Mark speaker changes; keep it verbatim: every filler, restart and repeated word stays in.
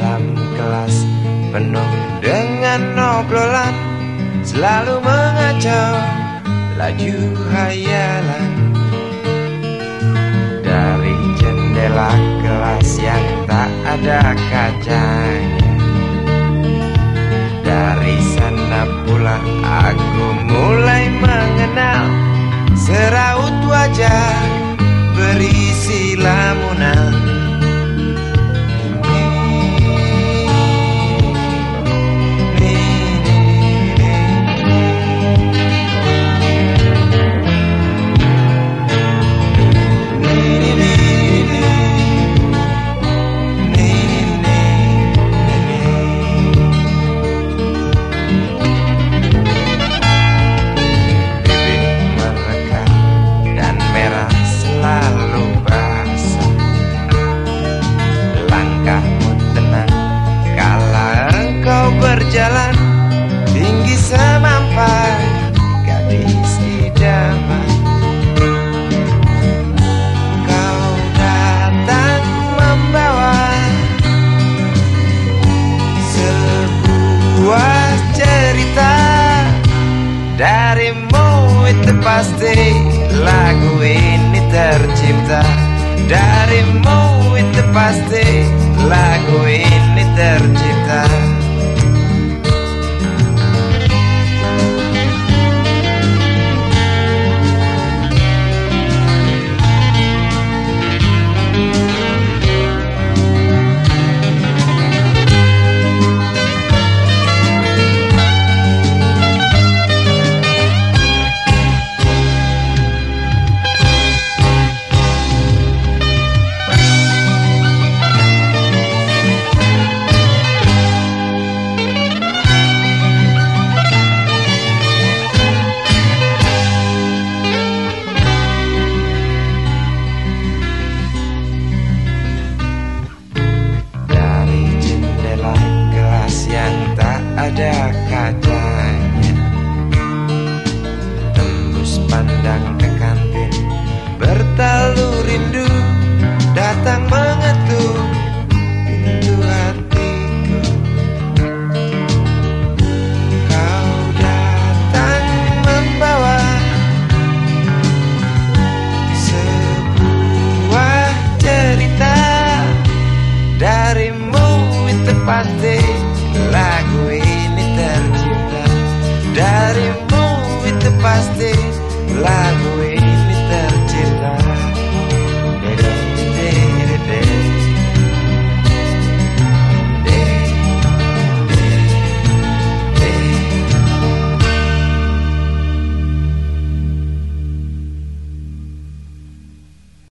Speaker 1: dalam kelas penuh dengan obrolan, selalu mengacau laju hayalan. Dari jendela kelas yang tak ada kacanya, dari sana pula aku mulai mengenal seraut wajah berisi lamunan. Berjalan tinggi semampai gadis idaman, kau datang membawa sebuah cerita. Darimu itu pasti lagu ini tercipta. Darimu itu pasti lagu ini tercipta. Ada kacanya, tembus pandang ke kantin, bertalu rindu datang mengetuk pintu hatiku. Kau datang membawa sebuah cerita. Darimu itu pasti lagu ini tercipta. Darimu itu pasti lagu ini